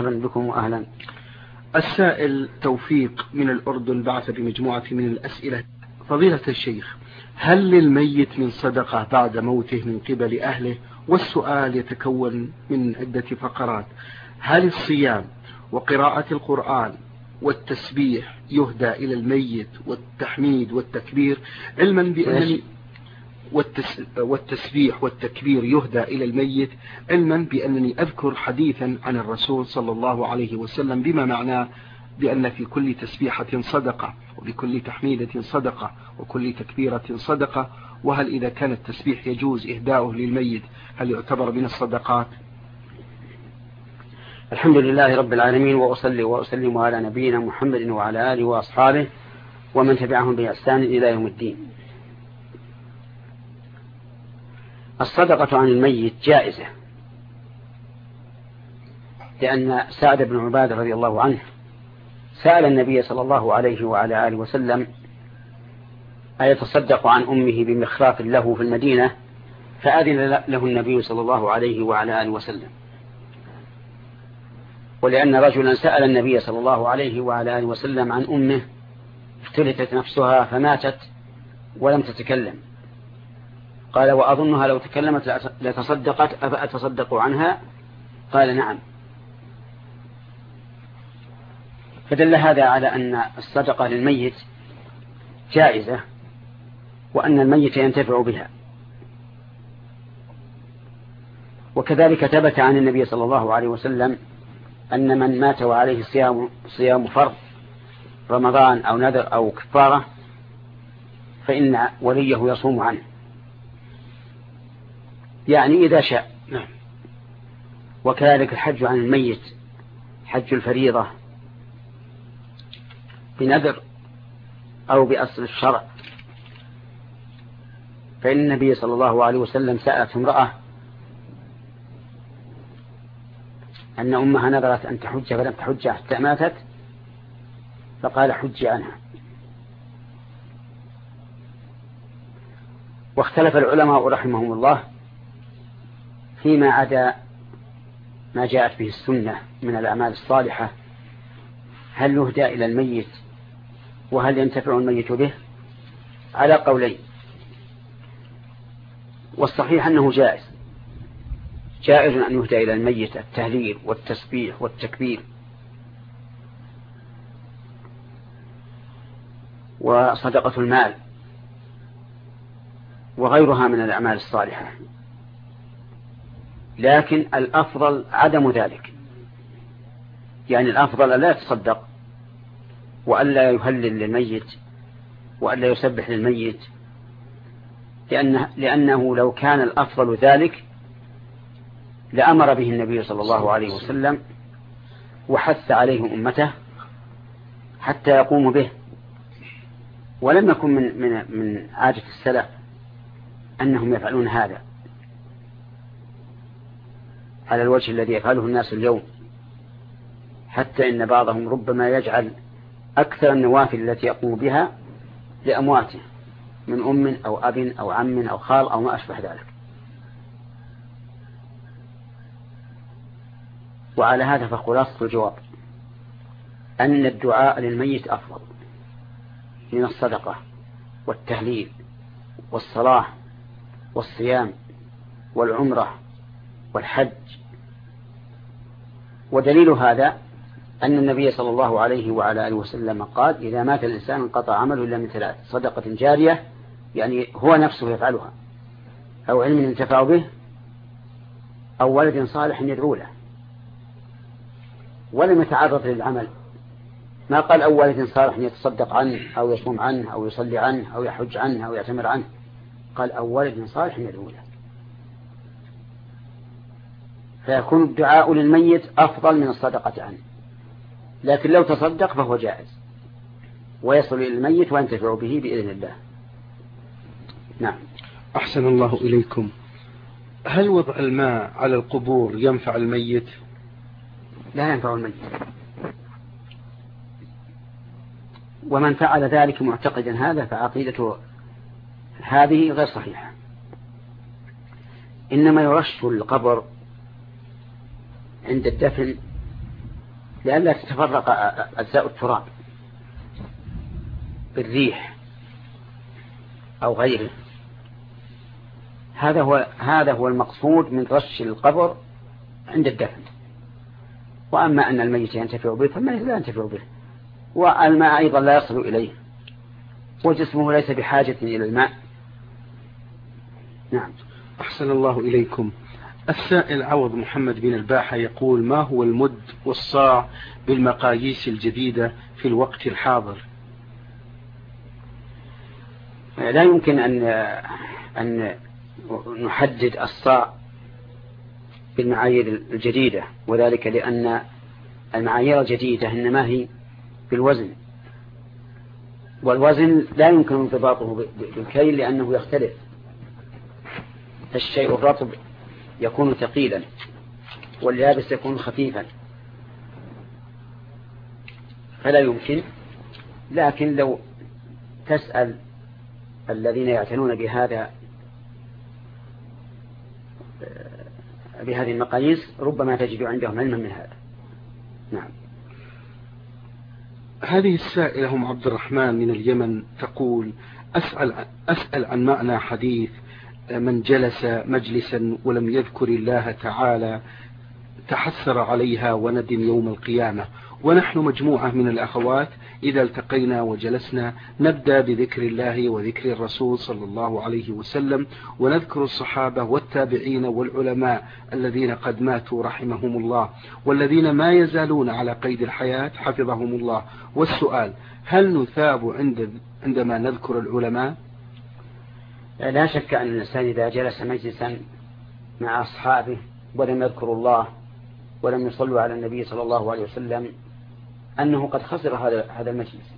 مرحبا بكم وأهلا. السائل توفيق من الأردن بعث بمجموعة من الأسئلة. فضيلة الشيخ، هل للميت من صدقة بعد موته من قبل أهله؟ والسؤال يتكون من عدة فقرات. هل الصيام وقراءة القرآن والتسبيح يهدى إلى الميت والتحميد والتكبير، علما بأنني والتسبيح والتكبير يهدى إلى الميت، علما بأنني أذكر حديثا عن الرسول صلى الله عليه وسلم بما معناه بأن في كل تسبيحة صدقة، وبكل تحميدة صدقة، وكل تكبيرة صدقة؟ وهل إذا كان التسبيح يجوز إهداؤه للميت هل يعتبر من الصدقات؟ الحمد لله رب العالمين، وأصلي وأسلم على نبينا محمد وعلى آله وأصحابه ومن تبعهم بإحسان إلى يوم الدين. الصدقة عن الميت جائزة، لأن سعد بن عبادة رضي الله عنه سأل النبي صلى الله عليه وعلى آله وسلم أيتصدق عن أمه بمخراف له في المدينة، فأذن له النبي صلى الله عليه وعلى آله وسلم. ولأن رجلا سأل النبي صلى الله عليه وعلى آله وسلم عن أمه افتلتت نفسها فماتت ولم تتكلم، قال وأظنها لو تكلمت لتصدقت أفأتصدق عنها؟ قال نعم. فدل هذا على أن الصدقة للميت جائزة، وأن الميت ينتفع بها. وكذلك ثبت عن النبي صلى الله عليه وسلم أن من مات وعليه صيام فرض رمضان أو نذر أو كفارة فإن وليه يصوم عنه، يعني إذا شاء. وكذلك الحج عن الميت، حج الفريضة بنذر أو بأصل الشرع، فإن النبي صلى الله عليه وسلم سألت امرأة أن أمها نذرت أن تحج فلم تحج حتى ماتت، فقال حج عنها. واختلف العلماء رحمهم الله فيما عدا ما جاءت به السنة من الأعمال الصالحة، هل يهدى إلى الميت وهل ينتفع الميت به، على قولين. والصحيح أنه جائز أن يهدى إلى الميت التهليل والتسبيح والتكبير وصدقة المال وغيرها من الأعمال الصالحة، لكن الأفضل عدم ذلك. يعني الأفضل لا يتصدق وألا يهلل للميت وألا يسبح للميت، لأنه لو كان الأفضل ذلك لأمر به النبي صلى الله عليه وسلم وحث عليه أمته حتى يقوموا به. ولم يكن من عادة السلف أنهم يفعلون هذا على الوجه الذي يفعله الناس اليوم، حتى إن بعضهم ربما يجعل أكثر النوافل التي يقوم بها لأمواته من أم أو أب أو عم أو خال أو ما أشبه ذلك. وعلى هذا فخلاصة الجواب أن الدعاء للميت أفضل من الصدقة والتهليل والصلاة والصيام والعمرة والحج. ودليل هذا أن النبي صلى الله عليه وعلى آله وسلم قال إذا مات الإنسان انقطع عمله إلا من ثلاث: صدقة جارية، يعني هو نفسه يفعلها، أو علم ينتفع به، أو ولد صالح يدعو له. ولم يتعرض للعمل، ما قال أو ولد صالح يتصدق عنه أو يصوم عنه أو يصلي عنه أو يحج عنه أو يعتمر عنه، قال أو ولد صالح يدعو له. فيكون الدعاء للميت أفضل من الصدقة عنه، لكن لو تصدق فهو جائز ويصل إلى الميت وينتفع به بإذن الله. نعم. أحسن الله إليكم. هل وضع الماء على القبور ينفع الميت؟ لا ينفع الميت، ومن فعل ذلك معتقدا هذا فعقيدته هذه غير صحيحة. إنما يرش القبر عند الدفن لئلا تتفرق أجزاء التراب بالريح أو غيره. هذا هو المقصود من رش القبر عند الدفن. وأما أن الميت ينتفع به فالميت لا ينتفع به، والماء أيضا لا يصل إليه، وجسمه ليس بحاجة إلى الماء. نعم. أحسن الله إليكم. السائل عوض محمد بن الباحة يقول: ما هو المد والصاع بالمقاييس الجديدة في الوقت الحاضر؟ لا يمكن أن نحدد الصاع بالمعايير الجديدة، وذلك لأن المعايير الجديدة إنما هي بالوزن، والوزن لا يمكن انضباطه بالكيل لأنه يختلف. الشيء الرطب يكون ثقيلا واليابس يكون خفيفا، فلا يمكن. لكن لو تسأل الذين يعتنون بهذه المقاييس ربما تجد عندهم علما من هذا. نعم. هذه السائلة هم عبد الرحمن من اليمن تقول: أسأل عن معنى حديث من جلس مجلسا ولم يذكر الله تعالى تحسر عليها وندم يوم القيامة. ونحن مجموعة من الأخوات إذا التقينا وجلسنا نبدأ بذكر الله وذكر الرسول صلى الله عليه وسلم، ونذكر الصحابة والتابعين والعلماء الذين قد ماتوا رحمهم الله، والذين ما يزالون على قيد الحياة حفظهم الله. والسؤال: هل نثاب عندما نذكر العلماء؟ لا شك أن الإنسان إذا جلس مجلسا مع أصحابه ولم يذكروا الله ولم يصلوا على النبي صلى الله عليه وسلم أنه قد خسر هذا المجلس،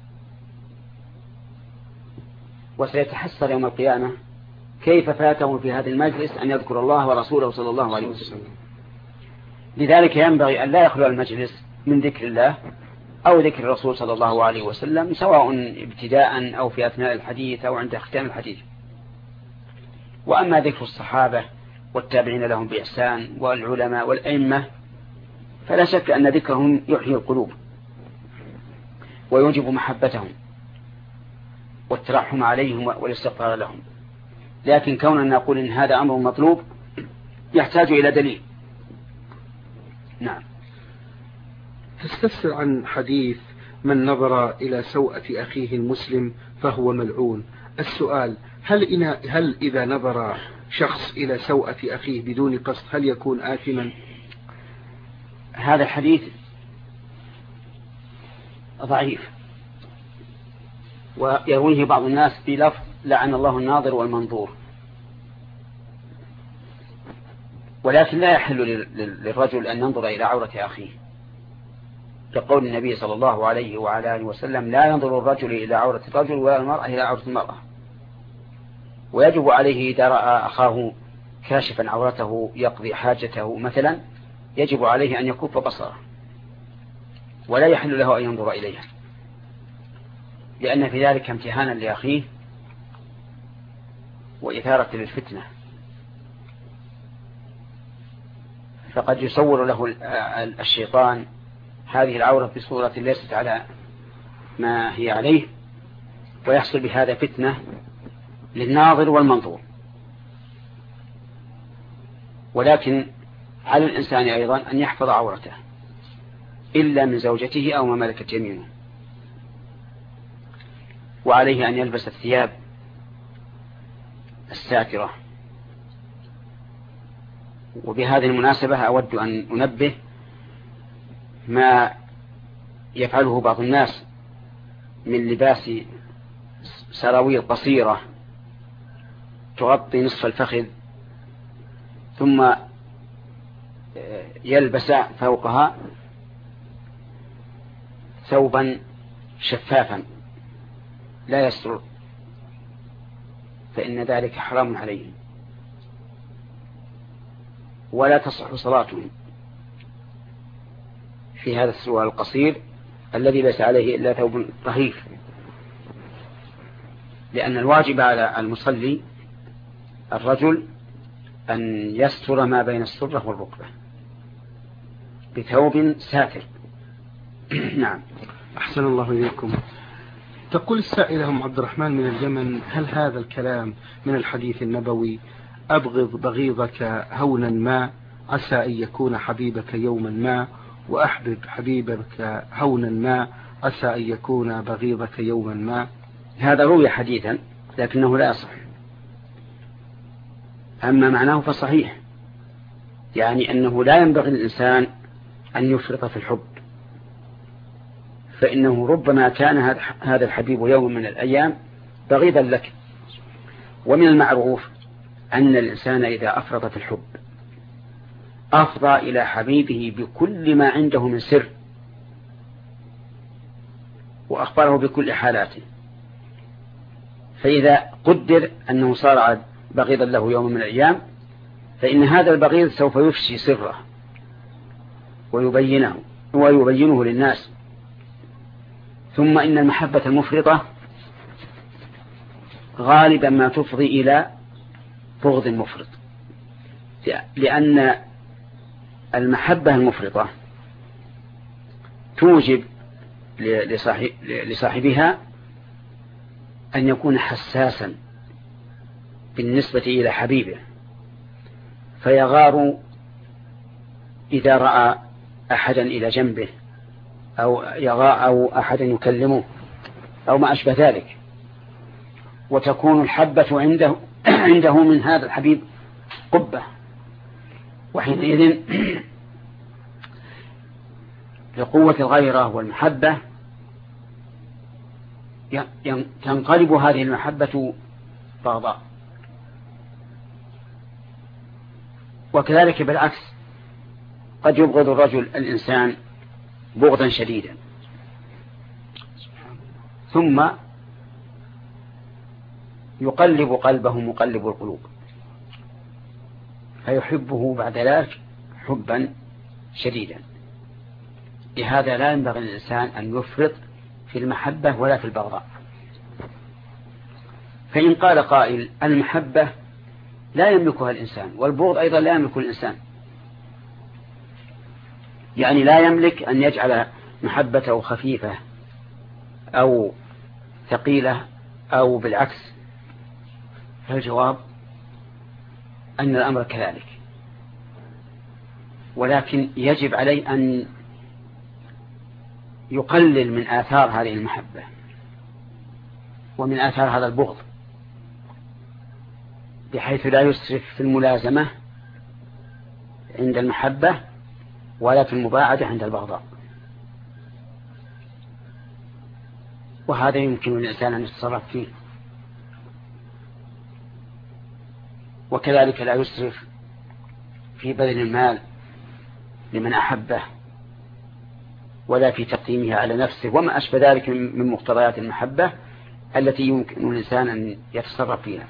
وسيتحسر يوم القيامة كيف فاته في هذا المجلس أن يذكر الله ورسوله صلى الله عليه وسلم. لذلك ينبغي أن لا يخلو المجلس من ذكر الله أو ذكر الرسول صلى الله عليه وسلم، سواء ابتداء أو في أثناء الحديث أو عند ختام الحديث. وأما ذكر الصحابة والتابعين لهم بإحسان والعلماء والأئمة فلا شك أن ذكرهم يحيي القلوب ويوجب محبتهم والترحم عليهم والاستغفار لهم. لكن كوننا نقول إن هذا أمر مطلوب يحتاج إلى دليل. نعم. تستفسر عن حديث من نظر إلى سوءة أخيه المسلم فهو ملعون. السؤال: هل إذا نظر شخص إلى سوءة أخيه بدون قصد هل يكون آثما؟ هذا الحديث ضعيف، ويرويه بعض الناس بلفظ لعن الله الناظر والمنظور، ولكن لا يحل للرجل أن ينظر إلى عورة أخيه، كقول النبي صلى الله عليه وعلى آله وسلم: لا ينظر الرجل إلى عورة الرجل ولا المرأة إلى عورة المرأة. ويجب عليه إذا رأى أخاه كاشفا عورته يقضي حاجته مثلا يجب عليه أن يكف بصره ولا يحل له أن ينظر إليها، لأن في ذلك امتهانا لأخيه وإثارة للفتنة. فقد يصور له الشيطان هذه العورة بصورة ليست على ما هي عليه، ويحصل بهذا فتنة للناظر والمنظور. ولكن على الإنسان أيضا أن يحفظ عورته إلا من زوجته أو ما ملكت يمينه، وعليه أن يلبس الثياب الساترة. وبهذه المناسبة أود أن أنبه ما يفعله بعض الناس من لباس سراويل قصيرة تغطي نصف الفخذ ثم يلبس فوقها ثوبا شفافا لا يستر، فإن ذلك حرام عليهم ولا تصح صلاتهم في هذا السروال القصير الذي ليس عليه إلا ثوب رهيف. لأن الواجب على المصلي الرجل أن يستر ما بين السرة والركبة بثوب ساتر نعم. أحسن الله إليكم. تقول السائلة أم عبد الرحمن من اليمن: هل هذا الكلام من الحديث النبوي أبغض بغيضك هونا ما عسى أن يكون حبيبك يوما ما، وأحبب حبيبك هونا ما عسى أن يكون بغيضك يوما ما؟ هذا روي حديثا لكنه لا يصح. أما معناه فصحيح، يعني أنه لا ينبغي للإنسان أن يفرط في الحب، فإنه ربما كان هذا الحبيب يوم من الأيام بغيضا لك. ومن المعروف أن الإنسان إذا أفرط في الحب أفضى إلى حبيبه بكل ما عنده من سر، وأخبره بكل حالاته، فإذا قدر أنه صار بغيضا له يوم من الأيام فإن هذا البغيض سوف يفشي سره ويبينه للناس. ثم إن المحبة المفرطة غالبا ما تفضي إلى بغض مفرط، لأن المحبة المفرطة توجب لصاحبها أن يكون حساسا بالنسبة إلى حبيبه، فيغار إذا رأى أحدا إلى جنبه أو أحدا يكلمه أو ما أشبه ذلك، وتكون الحبة عنده من هذا الحبيب قبة، وحينئذ لقوة الغيرة والمحبة تنقلب هذه المحبة بغضاء. وكذلك بالعكس قد يبغض الرجل الإنسان بغضا شديدا ثم يقلب قلبه مقلب القلوب فيحبه بعد ذلك حبا شديدا. لهذا لا ينبغي للإنسان أن يفرط في المحبة ولا في البغضاء. فإن قال قائل: المحبة لا يملكها الإنسان والبغض أيضا لا يملك الإنسان، يعني لا يملك أن يجعل محبته خفيفة أو ثقيلة أو بالعكس، فالجواب أن الأمر كذلك، ولكن يجب عليه أن يقلل من آثار هذه المحبة ومن آثار هذا البغض، بحيث لا يسرف في الملازمة عند المحبة ولا في المباعدة عند البغضاء. وهذا يمكن للإنسان أن يتصرف فيه. وكذلك لا يسرف في بذل المال لمن أحبه ولا في تقديمه على نفسه وما أشبه ذلك من مقتضيات المحبة التي يمكن الإنسان أن يتصرف فيها.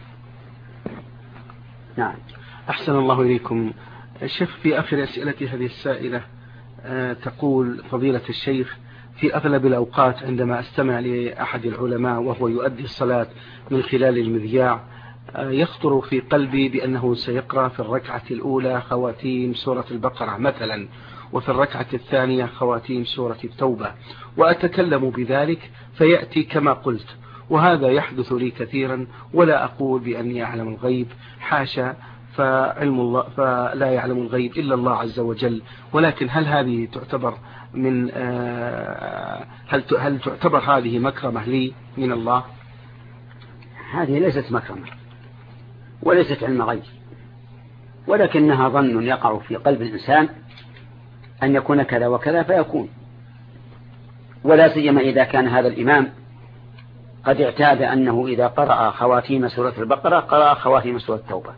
نعم. أحسن الله إليكم. الشيخ، في آخر أسئلة هذه السائلة تقول فضيلة الشيخ: في أغلب الأوقات عندما أستمع لأحد العلماء وهو يؤدي الصلاة من خلال المذياع يخطر في قلبي بأنه سيقرأ في الركعة الأولى خواتيم سورة البقرة مثلا، وفي الركعة الثانية خواتيم سورة التوبة، وأتكلم بذلك فيأتي كما قلت، وهذا يحدث لي كثيرا، ولا أقول بأني أعلم الغيب، حاشا، فعلم الله فلا يعلم الغيب إلا الله عز وجل. ولكن هل هذه تعتبر من هل تعتبر هذه مكرمة لي من الله؟ هذه ليست مكرمة وليست علم غيب، ولكنها ظن يقع في قلب الإنسان أن يكون كذا وكذا فيكون، ولا سيما إذا كان هذا الإمام قد اعتاد أنه إذا قرأ خواتيم سورة البقرة قرأ خواتيم سورة التوبة،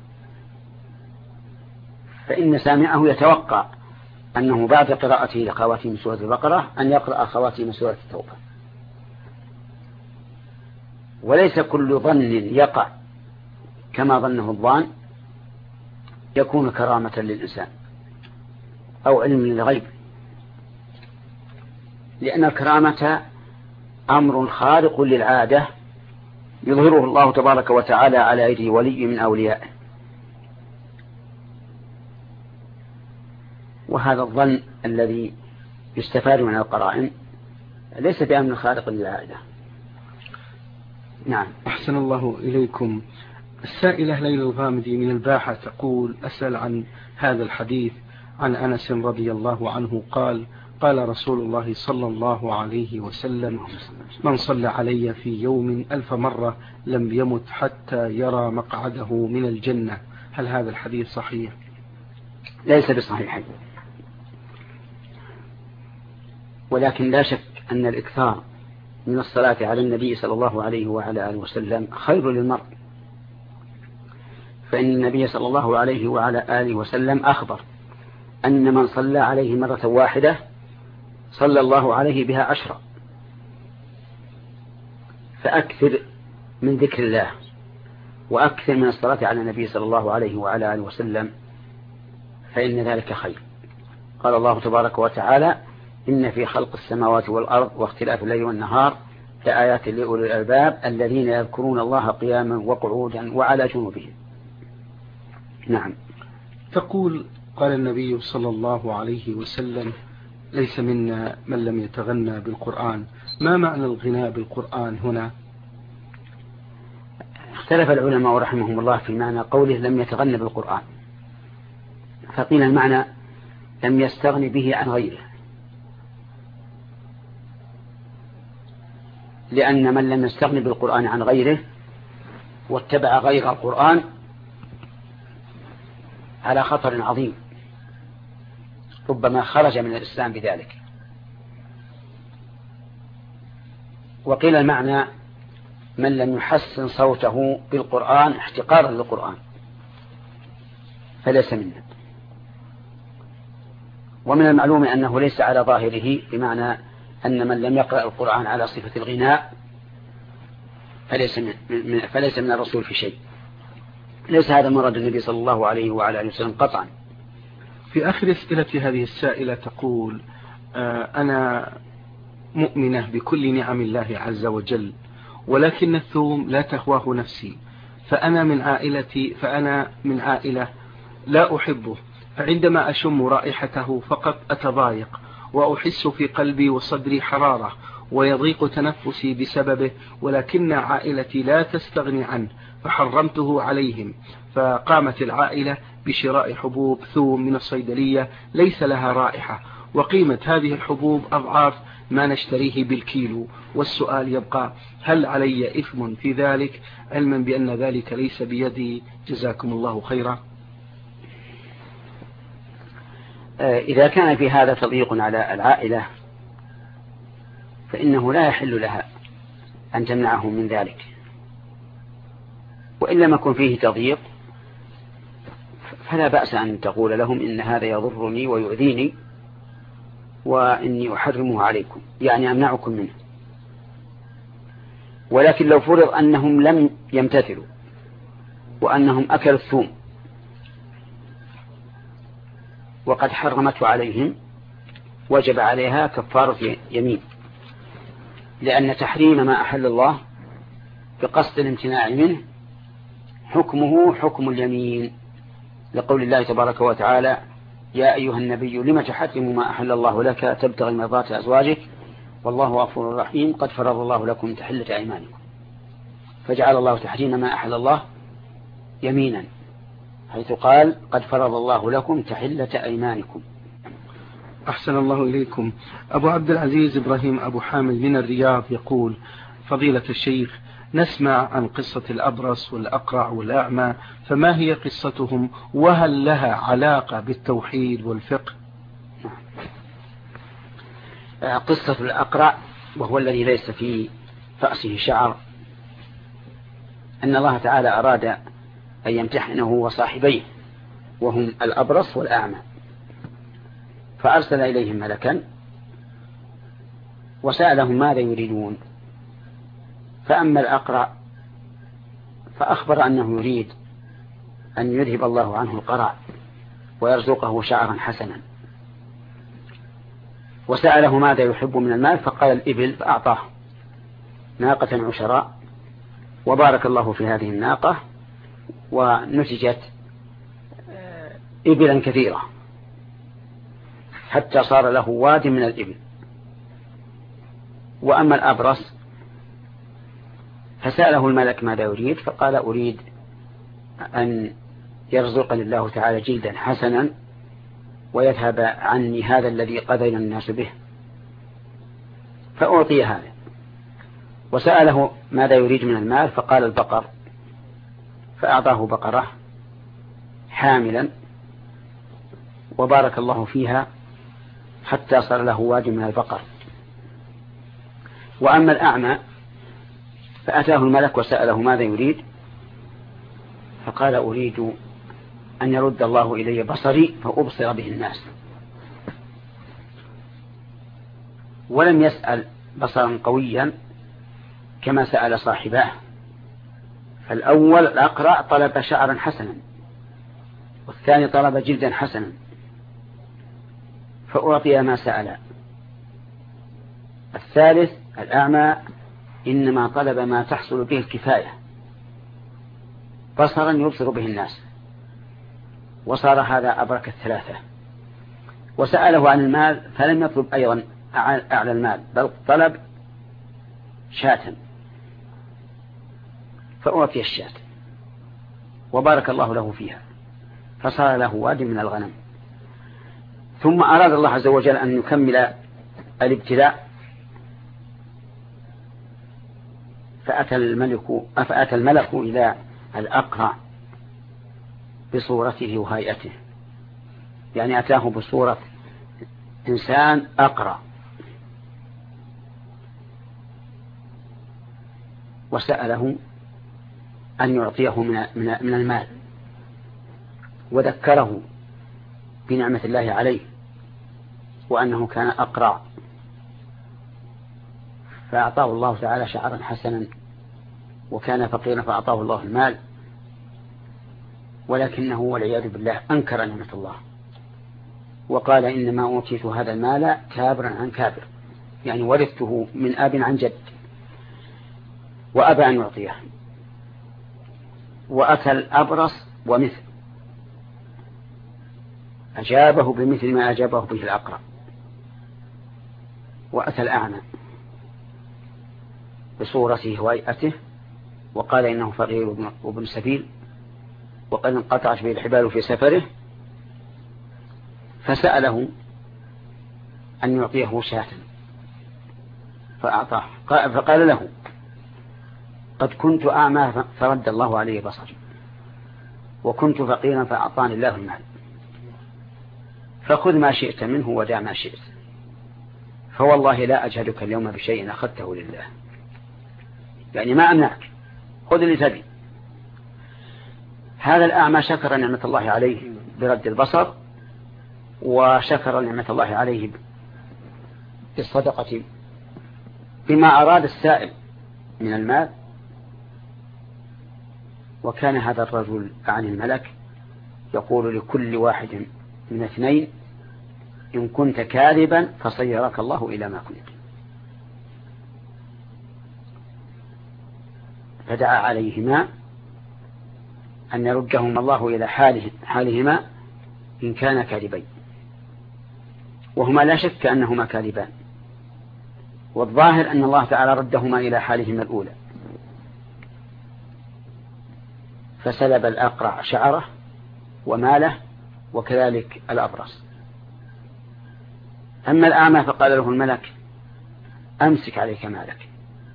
فإن سامعه يتوقع أنه بعد قراءته لخواتيم سورة البقرة أن يقرأ خواتيم سورة التوبة. وليس كل ظن يقع كما ظنه الظان يكون كرامة للإنسان أو علم للغيب، لأن الكرامة أمر خارق للعادة يظهره الله تبارك وتعالى على يد ولي من أوليائه. وهذا الظن الذي يستفاد من القرائن ليس بأمر خارق للعادة. نعم. أحسن الله إليكم. السائلة ليلى الغامدي من الباحة تقول: أسأل عن هذا الحديث عن أنس رضي الله عنه قال: قال رسول الله صلى الله عليه وسلم: من صلى علي في يوم 1000 مرة لم يمت حتى يرى مقعده من الجنة. هل هذا الحديث صحيح؟ ليس بصحيح، ولكن لا شك أن الإكثار من الصلاة على النبي صلى الله عليه وعلى آله وسلم خير للمرء، فإن النبي صلى الله عليه وعلى آله وسلم أخبر أن من صلى عليه مرة واحدة صلى الله عليه بها 10. فأكثر من ذكر الله وأكثر من الصلاة على النبي صلى الله عليه وعلى آله وسلم، فإن ذلك خير. قال الله تبارك وتعالى: إن في خلق السماوات والأرض واختلاف الليل والنهار لآيات لأولي الألباب الذين يذكرون الله قياما وقعودا وعلى جنوبهم. نعم. تقول: قال النبي صلى الله عليه وسلم: ليس منا من لم يتغنى بالقرآن. ما معنى الغناء بالقرآن هنا؟ اختلف العلماء رحمهم الله في معنى قوله لم يتغنى بالقرآن، فقيل المعنى لم يستغن به عن غيره، لأن من لم يستغن بالقرآن عن غيره واتبع غير القرآن على خطر عظيم، ربما خرج من الإسلام بذلك. وقيل المعنى من لم يحسن صوته بالقرآن احتقارا للقرآن فليس منا. ومن المعلوم أنه ليس على ظاهره، بمعنى أن من لم يقرأ القرآن على صفة الغناء فليس من الرسول في شيء. ليس هذا مراد النبي صلى الله عليه وعلى آله وسلم قطعا. في آخر أسئلة هذه السائلة تقول: أنا مؤمنة بكل نعم الله عز وجل، ولكن الثوم لا تهواه نفسي، فأنا من عائلة لا أحبه، فعندما أشم رائحته فقط أتضايق وأحس في قلبي وصدري حرارة ويضيق تنفسي بسببه، ولكن عائلتي لا تستغني عنه فحرمته عليهم، فقامت العائلة بشراء حبوب ثوم من الصيدلية ليس لها رائحة، وقيمة هذه الحبوب أضعاف ما نشتريه بالكيلو. والسؤال يبقى: هل علي إثم في ذلك، علما بأن ذلك ليس بيدي؟ جزاكم الله خيرا. إذا كان في هذا تضييق على العائلة فإنه لا يحل لها أن تمنعهم من ذلك، وإن لم يكن فيه تضييق فلا بأس أن تقول لهم إن هذا يضرني ويؤذيني وإني أحرمه عليكم، يعني أمنعكم منه. ولكن لو فرض أنهم لم يمتثلوا وأنهم أكلوا الثوم وقد حرمته عليهم وجب عليها كفارة يمين، لأن تحريم ما أحل الله بقصد الامتناع منه حكمه حكم اليمين، لقول الله تبارك وتعالى: يا أيها النبي لم تحرم ما أحل الله لك تبتغي مرضات أزواجك والله غفور رحيم قد فرض الله لكم تحلة أيمانكم. فجعل الله تحريم ما أحل الله يمينا، حيث قال: قد فرض الله لكم تحلة أيمانكم. أحسن الله إليكم. أبو عبد العزيز إبراهيم أبو حامد من الرياض يقول: فضيلة الشيخ، نسمع عن قصة الأبرص والأقرع والأعمى، فما هي قصتهم، وهل لها علاقة بالتوحيد والفقه؟ قصة الأقرع، وهو الذي ليس في رأسه شعر، أن الله تعالى أراد أن يمتحنه وصاحبيه وهم الأبرص والأعمى، فأرسل إليهم ملكا وسألهم ماذا يريدون. فأما الأقرع فأخبر أنه يريد أن يذهب الله عنه القرع ويرزقه شعرا حسنا، وسأله ماذا يحب من المال فقال الإبل، فأعطاه ناقة عشراء، وبارك الله في هذه الناقة ونتجت إبلا كثيرة حتى صار له واد من الإبل. وأما الأبرص فسأله الملك ماذا يريد، فقال أريد أن يرزقني الله تعالى جلدا حسنا ويذهب عني هذا الذي قذل الناس به، فأعطي هذا. وسأله ماذا يريد من المال، فقال البقر، فأعطاه بقرة حاملا وبارك الله فيها حتى صار له واد من البقر. وأما الأعمى فأتاه الملك وسأله ماذا يريد، فقال أريد أن يرد الله إلي بصري فأبصر به الناس. ولم يسأل بصرا قويا كما سأل صاحباه، فالأول الأقرع طلب شعرا حسنا، والثاني طلب جلدا حسنا، فأعطي ما سأل. الثالث الأعمى إنما طلب ما تحصل به الكفاية، بصرا يبصر به الناس، وصار هذا أبرك الثلاثة. وسأله عن المال فلم يطلب أيضا أعلى المال، بل طلب شاة، فأعطي الشاة وبارك الله له فيها فصار له واد من الغنم. ثم أراد الله عز وجل أن يكمل الابتلاء، فأتى الملك إلى الأقرع بصورته وهيئته، يعني أتاه بصورة إنسان أقرع، وسأله أن يعطيه من المال، وذكره بنعمة الله عليه وأنه كان أقرع، فأعطاه الله تعالى شعرا حسنا، وكان فقيرا فأعطاه الله المال، ولكنه والعياذ بالله أنكر نعمة الله وقال إنما أوتيت هذا المال كابرا عن كابر، يعني ورثته من أب عن جد، وأبى أن يعطيه. وأتى الأبرص ومثل أجابه بمثل ما أجابه به الأقرع. وأتى الأعمى بصورته وهيئته وقال إنه فقير وابن سبيل وقد انقطعت به الحبال في سفره، فسأله أن يعطيه شاة فأعطاه، فقال له قد كنت أعمى فرد الله عليه بصري، وكنت فقيرا فأعطاني الله المال، فخذ ما شئت منه ودع ما شئت، فوالله لا أجهدك اليوم بشيء أخذته لله، يعني ما أمنعك، خذ اللي تبي. هذا الأعمى شكر نعمة الله عليه برد البصر، وشكر نعمة الله عليه بالصدقة بما أراد السائل من المال. وكان هذا الرجل عن الملك يقول لكل واحد من اثنين إن كنت كاذبا فصيرك الله إلى ما كنت، فدعا عليهما أن يردهما الله إلى حالهما إن كان كاذبين، وهما لا شك أنهما كاذبان، والظاهر أن الله تعالى ردهما إلى حالهما الأولى، فسلب الأقرع شعره وماله وكذلك الأبرص. أما الأعمى فقال له الملك أمسك عليك مالك،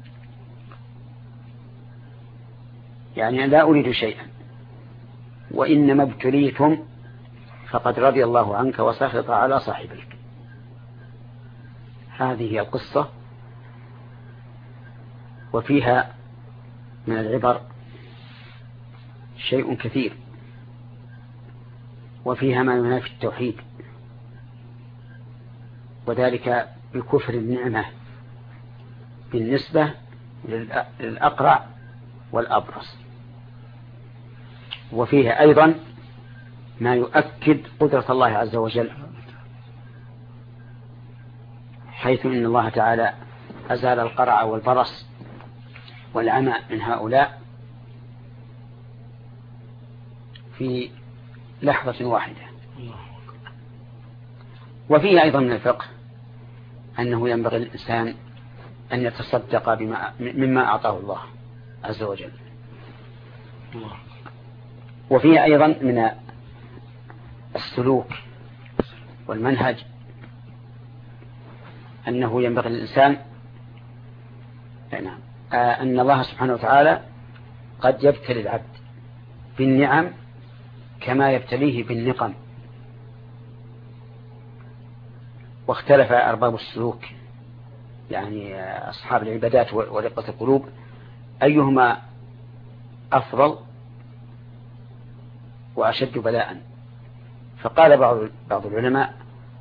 يعني لا أريد شيئا، وإنما ابتليتم فقد رضي الله عنك وسخط على صاحبك. هذه هي القصة، وفيها من العبر شيء كثير، وفيها ما ينافي التوحيد، وذلك بكفر النعمة بالنسبة للأقرع والأبرص. وفيها أيضا ما يؤكد قدرة الله عز وجل، حيث إن الله تعالى أزال القرع والبرص والعمى من هؤلاء في لحظة واحدة. وفيه أيضا من الفقه أنه ينبغي الإنسان أن يتصدق مما أعطاه الله عز وجل. وفيه أيضا من السلوك والمنهج أنه ينبغي للإنسان أن الله سبحانه وتعالى قد يبتلي العبد بالنعم كما يبتليه بالنقم. واختلف أرباب السلوك يعني أصحاب العبادات ورقة القلوب أيهما أفضل وأشد بلاء. فقال بعض العلماء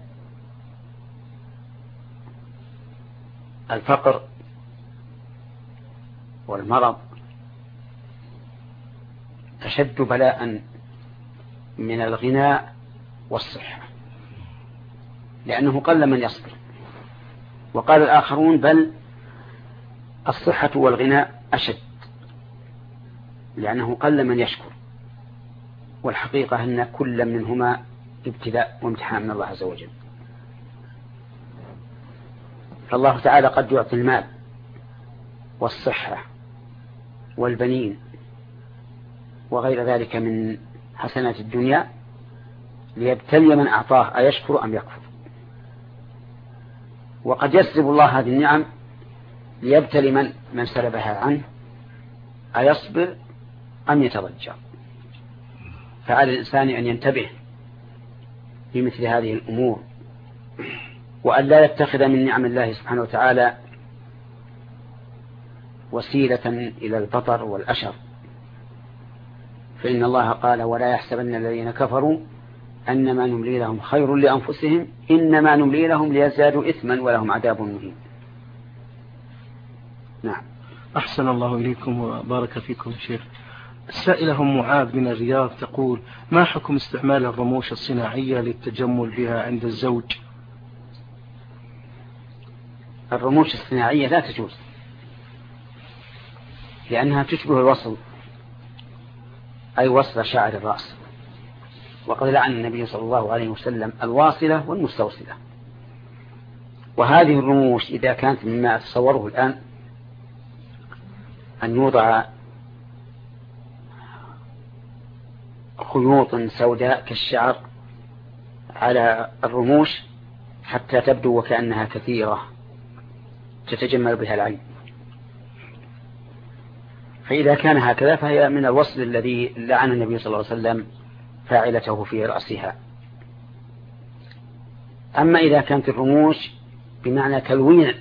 الفقر والمرض أشد بلاء من الغناء والصحة، لأنه قل من يصبر. وقال الآخرون بل الصحة والغناء أشد، لأنه قل من يشكر. والحقيقة أن كل منهما ابتلاء وامتحان من الله عز وجل. فالله تعالى قد يعطي المال والصحة والبنين وغير ذلك من حسنات الدنيا ليبتلي من أعطاه أيشكر أم يكفر. وقد يسلب الله هذه النعم ليبتلي من سلبها عنه أيصبر أم يتضجر. فعلى الإنسان أن ينتبه لمثل هذه الأمور، وأن لا يتخذ من نعم الله سبحانه وتعالى وسيلة إلى البطر والأشر. فإن الله قال ولا يحسبن الذين كفروا أنما نملي لهم خير لأنفسهم إنما نملي لهم ليزدادوا إثما ولهم عذاب مهين. نعم. أحسن الله إليكم وبارك فيكم شيخ. السائلة معاذ من الرياض تقول ما حكم استعمال الرموش الصناعية للتجمل بها عند الزوج؟ الرموش الصناعية لا تجوز، لأنها تشبه الوصل، أي وصل شعر الرأس. وقد لعن النبي صلى الله عليه وسلم الواصلة والمستوصلة. وهذه الرموش إذا كانت مما أتصوره الآن أن يوضع خيوط سوداء كالشعر على الرموش حتى تبدو وكأنها كثيرة تتجمل بها العين، فإذا كان هكذا فهي من الوصل الذي لعن النبي صلى الله عليه وسلم فاعلته في رأسها. أما إذا كانت الرموش بمعنى تلوين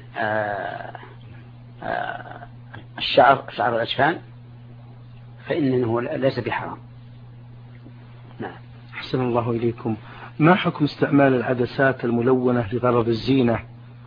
شعر الأجفان فإنه ليس بحرام. نعم. أحسن الله إليكم. ما حكم استعمال العدسات الملونة لغرض الزينة؟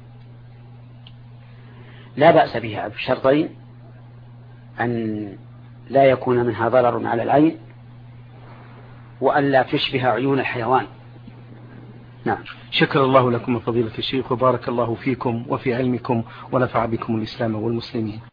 لا بأس بها بشرطين: أن لا يكون منها ضرر على العين، وأن لا تشبه عيون الحيوان. نعم. شكر الله لكم فضيلة الشيخ وبارك الله فيكم وفي علمكم ونفع بكم الإسلام والمسلمين.